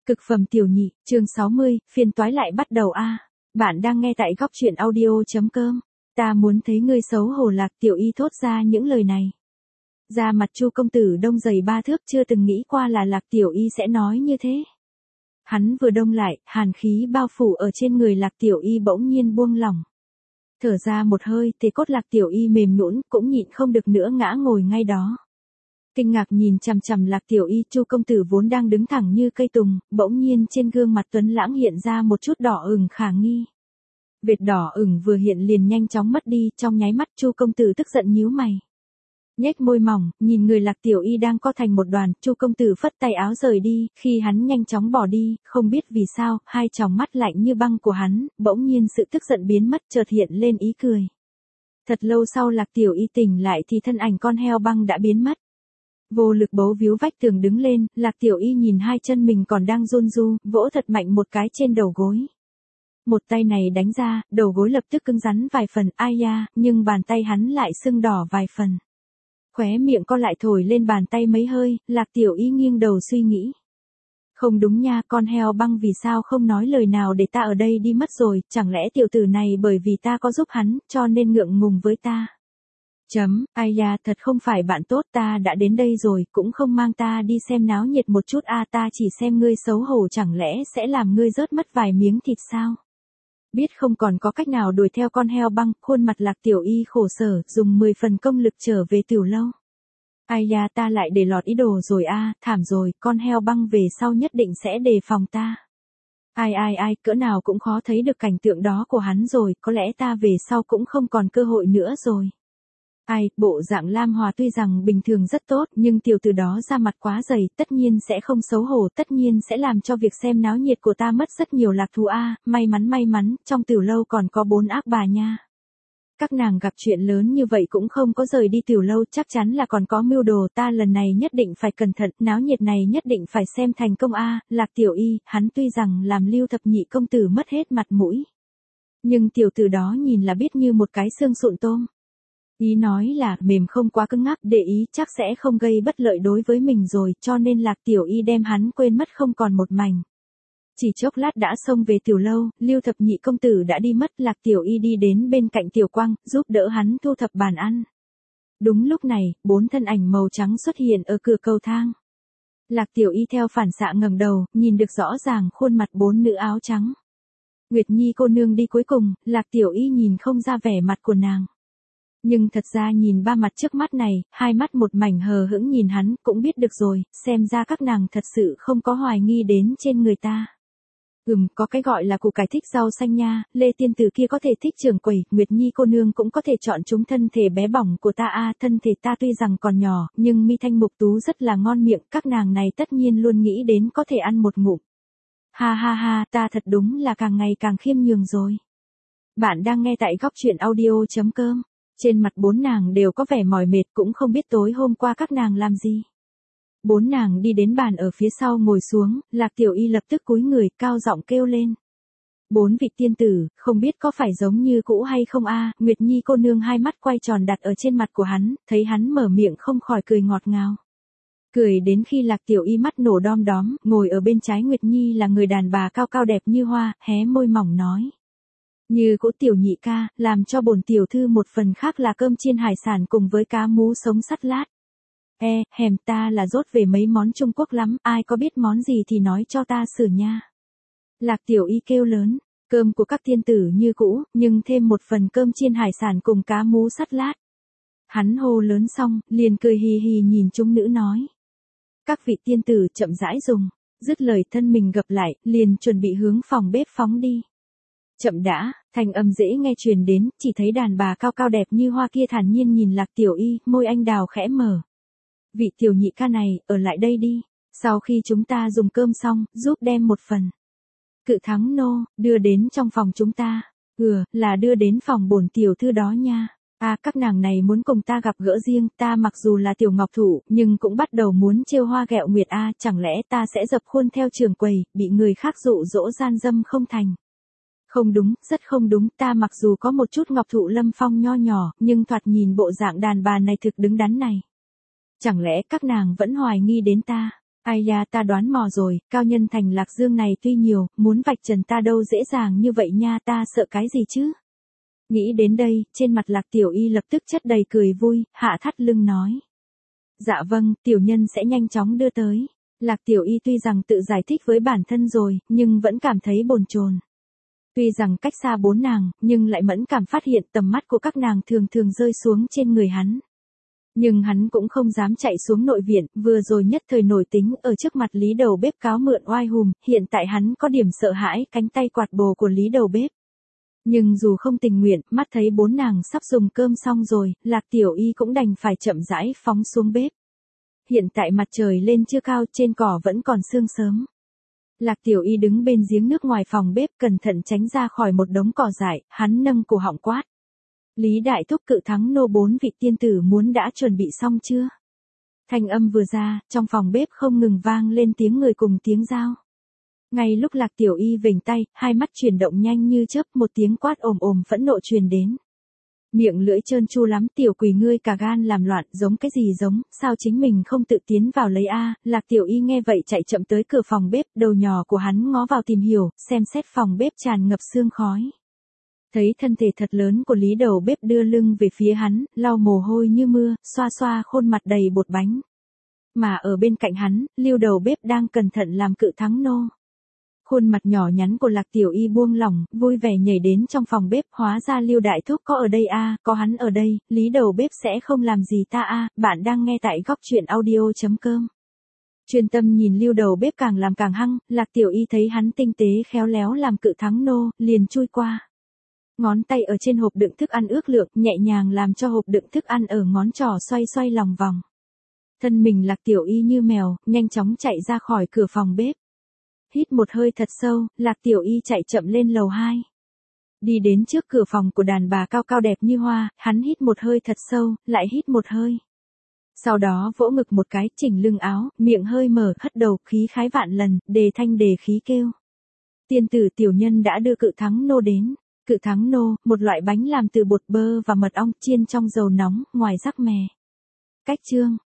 Cực phẩm tiểu nhị, chương 60, phiên toái lại bắt đầu a. Bạn đang nghe tại góc truyện audio.com. Ta muốn thấy ngươi xấu hổ. Lạc Tiểu Y thốt ra những lời này. Da mặt Chu công tử đông dày 3 thước, chưa từng nghĩ qua là Lạc Tiểu Y sẽ nói như thế. Hắn vừa đông lại, hàn khí bao phủ ở trên người Lạc Tiểu Y bỗng nhiên buông lỏng. Thở ra một hơi, tê cốt Lạc Tiểu Y mềm nhũn, cũng nhịn không được nữa ngã ngồi ngay đó. Kinh ngạc nhìn chằm chằm Lạc Tiểu Y, Chu công tử vốn đang đứng thẳng như cây tùng, bỗng nhiên trên gương mặt tuấn lãng hiện ra một chút đỏ ửng khả nghi. Vệt đỏ ửng vừa hiện liền nhanh chóng mất đi, trong nháy mắt Chu công tử tức giận nhíu mày. Nhếch môi mỏng, nhìn người Lạc Tiểu Y đang co thành một đoàn, Chu công tử phất tay áo rời đi, khi hắn nhanh chóng bỏ đi, không biết vì sao, hai tròng mắt lạnh như băng của hắn, bỗng nhiên sự tức giận biến mất, chợt hiện lên ý cười. Thật lâu sau Lạc Tiểu Y tỉnh lại thì thân ảnh con heo băng đã biến mất. Vô lực bấu víu vách tường đứng lên, Lạc Tiểu Y nhìn hai chân mình còn đang run ru, vỗ thật mạnh một cái trên đầu gối. Một tay này đánh ra, đầu gối lập tức cứng rắn vài phần, ai da, nhưng bàn tay hắn lại sưng đỏ vài phần. Khóe miệng co lại thổi lên bàn tay mấy hơi, Lạc Tiểu Y nghiêng đầu suy nghĩ. Không đúng nha, con heo băng vì sao không nói lời nào để ta ở đây đi mất rồi, chẳng lẽ tiểu tử này bởi vì ta có giúp hắn, cho nên ngượng ngùng với ta. Ai da, thật không phải bạn tốt, ta đã đến đây rồi, cũng không mang ta đi xem náo nhiệt một chút a, ta chỉ xem ngươi xấu hổ, chẳng lẽ sẽ làm ngươi rớt mất vài miếng thịt sao? Biết không còn có cách nào đuổi theo con heo băng, khuôn mặt Lạc Tiểu Y khổ sở, dùng 10 phần công lực trở về tiểu lâu. Ai da, ta lại để lọt ý đồ rồi a, thảm rồi, con heo băng về sau nhất định sẽ đề phòng ta. Ai, cỡ nào cũng khó thấy được cảnh tượng đó của hắn rồi, có lẽ ta về sau cũng không còn cơ hội nữa rồi. Bộ dạng Lam Hòa tuy rằng bình thường rất tốt, nhưng tiểu tử đó ra mặt quá dày, tất nhiên sẽ không xấu hổ, tất nhiên sẽ làm cho việc xem náo nhiệt của ta mất rất nhiều lạc thú a, may mắn, trong tiểu lâu còn có 4 ác bà nha. Các nàng gặp chuyện lớn như vậy cũng không có rời đi tiểu lâu, chắc chắn là còn có mưu đồ, ta lần này nhất định phải cẩn thận, náo nhiệt này nhất định phải xem thành công a. Lạc Tiểu Y, hắn tuy rằng làm Lưu thập nhị công tử mất hết mặt mũi, nhưng tiểu tử đó nhìn là biết như một cái xương sụn tôm. Ý nói là mềm không quá cứng ngắc, để ý chắc sẽ không gây bất lợi đối với mình rồi, cho nên Lạc Tiểu Y đem hắn quên mất không còn một mảnh. Chỉ chốc lát đã xông về tiểu lâu, Lưu thập nhị công tử đã đi mất, Lạc Tiểu Y đi đến bên cạnh Tiểu Quang, giúp đỡ hắn thu thập bàn ăn. Đúng lúc này, 4 thân ảnh màu trắng xuất hiện ở cửa cầu thang. Lạc Tiểu Y theo phản xạ ngẩng đầu, nhìn được rõ ràng khuôn mặt 4 nữ áo trắng. Nguyệt Nhi cô nương đi cuối cùng, Lạc Tiểu Y nhìn không ra vẻ mặt của nàng. Nhưng thật ra nhìn ba mặt trước mắt này, hai mắt một mảnh hờ hững nhìn hắn, cũng biết được rồi, xem ra các nàng thật sự không có hoài nghi đến trên người ta. Có cái gọi là củ cải thích rau xanh nha, Lê tiên tử kia có thể thích trưởng quầy, Nguyệt Nhi cô nương cũng có thể chọn chúng thân thể bé bỏng của ta a, thân thể ta tuy rằng còn nhỏ, nhưng mi thanh mục tú rất là ngon miệng, các nàng này tất nhiên luôn nghĩ đến có thể ăn một ngụm. Ha, ta thật đúng là càng ngày càng khiêm nhường rồi. Bạn đang nghe tại góc truyện audio.com. Trên mặt 4 nàng đều có vẻ mỏi mệt, cũng không biết tối hôm qua các nàng làm gì. 4 nàng đi đến bàn ở phía sau ngồi xuống, Lạc Tiểu Y lập tức cúi người, cao giọng kêu lên. 4 vị tiên tử, không biết có phải giống như cũ hay không a? Nguyệt Nhi cô nương hai mắt quay tròn đặt ở trên mặt của hắn, thấy hắn mở miệng không khỏi cười ngọt ngào. Cười đến khi Lạc Tiểu Y mắt nổ đom đóm, ngồi ở bên trái Nguyệt Nhi là người đàn bà cao cao đẹp như hoa, hé môi mỏng nói. Như cỗ Tiểu nhị ca, làm cho bổn tiểu thư một phần khác là cơm chiên hải sản cùng với cá mú sống sắt lát. Hèm ta là dốt về mấy món Trung Quốc lắm, ai có biết món gì thì nói cho ta xử nha. Lạc Tiểu Y kêu lớn, cơm của các tiên tử như cũ, nhưng thêm một phần cơm chiên hải sản cùng cá mú sắt lát. Hắn hô lớn xong, liền cười hì hì nhìn chúng nữ nói. Các vị tiên tử chậm rãi dùng, dứt lời thân mình gập lại, liền chuẩn bị hướng phòng bếp phóng đi. Chậm đã, thanh âm dễ nghe truyền đến, chỉ thấy đàn bà cao cao đẹp như hoa kia thản nhiên nhìn Lạc Tiểu Y, môi anh đào khẽ mở. Vị tiểu nhị ca này, ở lại đây đi, sau khi chúng ta dùng cơm xong, giúp đem một phần. Cự thắng nô, đưa đến trong phòng chúng ta. Là đưa đến phòng bổn tiểu thư đó nha. Các nàng này muốn cùng ta gặp gỡ riêng, ta mặc dù là tiểu ngọc thủ, nhưng cũng bắt đầu muốn trêu hoa ghẹo nguyệt chẳng lẽ ta sẽ dập khuôn theo trường quầy, bị người khác dụ dỗ gian dâm không thành. Không đúng, rất không đúng, ta mặc dù có một chút ngọc thụ lâm phong nho nhỏ, nhưng thoạt nhìn bộ dạng đàn bà này thực đứng đắn này. Chẳng lẽ các nàng vẫn hoài nghi đến ta? Ai da ta đoán mò rồi, cao nhân thành Lạc Dương này tuy nhiều, muốn vạch trần ta đâu dễ dàng như vậy nha, ta sợ cái gì chứ? Nghĩ đến đây, trên mặt Lạc Tiểu Y lập tức chất đầy cười vui, hạ thắt lưng nói. Dạ vâng, tiểu nhân sẽ nhanh chóng đưa tới. Lạc Tiểu Y tuy rằng tự giải thích với bản thân rồi, nhưng vẫn cảm thấy bồn chồn. Tuy rằng cách xa bốn nàng, nhưng lại mẫn cảm phát hiện tầm mắt của các nàng thường thường rơi xuống trên người hắn. Nhưng hắn cũng không dám chạy xuống nội viện, vừa rồi nhất thời nổi tính ở trước mặt Lý Đầu Bếp cáo mượn oai hùm, hiện tại hắn có điểm sợ hãi cánh tay quạt bồ của Lý Đầu Bếp. Nhưng dù không tình nguyện, mắt thấy bốn nàng sắp dùng cơm xong rồi, Lạc Tiểu Y cũng đành phải chậm rãi phóng xuống bếp. Hiện tại mặt trời lên chưa cao, trên cỏ vẫn còn sương sớm. Lạc Tiểu Y đứng bên giếng nước ngoài phòng bếp cẩn thận tránh ra khỏi một đống cỏ dại, hắn nâng cổ họng quát. Lý Đại Thúc Cự Thắng Nô 4 vị tiên tử muốn đã chuẩn bị xong chưa? Thanh âm vừa ra, trong phòng bếp không ngừng vang lên tiếng người cùng tiếng dao. Ngay lúc Lạc Tiểu Y vểnh tay, hai mắt chuyển động nhanh như chớp, một tiếng quát ồm ồm phẫn nộ truyền đến. Miệng lưỡi trơn tru lắm, tiểu quỷ ngươi cả gan làm loạn, giống cái gì giống, sao chính mình không tự tiến vào lấy a? Lạc Tiểu Y nghe vậy chạy chậm tới cửa phòng bếp, đầu nhỏ của hắn ngó vào tìm hiểu, xem xét phòng bếp tràn ngập sương khói. Thấy thân thể thật lớn của Lý Đầu Bếp đưa lưng về phía hắn, lau mồ hôi như mưa, xoa xoa khuôn mặt đầy bột bánh. Mà ở bên cạnh hắn, Lưu Đầu Bếp đang cẩn thận làm Cự Thắng Nô. Khuôn mặt nhỏ nhắn của Lạc Tiểu Y buông lỏng, vui vẻ nhảy đến trong phòng bếp, hóa ra Lưu Đại Thúc có ở đây a, có hắn ở đây, Lý Đầu Bếp sẽ không làm gì ta a. Bạn đang nghe tại góc truyện audio.com. Chuyên tâm nhìn Lưu Đầu Bếp càng làm càng hăng, Lạc Tiểu Y thấy hắn tinh tế khéo léo làm Cự Thắng Nô, liền chui qua. Ngón tay ở trên hộp đựng thức ăn ước lượng, nhẹ nhàng làm cho hộp đựng thức ăn ở ngón trỏ xoay xoay lòng vòng. Thân mình Lạc Tiểu Y như mèo, nhanh chóng chạy ra khỏi cửa phòng bếp. Hít một hơi thật sâu, Lạc Tiểu Y chạy chậm lên lầu 2. Đi đến trước cửa phòng của đàn bà cao cao đẹp như hoa, hắn hít một hơi thật sâu, lại hít một hơi. Sau đó vỗ ngực một cái, chỉnh lưng áo, miệng hơi mở, hất đầu, khí khái vạn lần, đề thanh đề khí kêu. Tiên tử tiểu nhân đã đưa Cự Thắng Nô đến. Cự Thắng Nô, một loại bánh làm từ bột bơ và mật ong chiên trong dầu nóng, ngoài rắc mè. Cách chương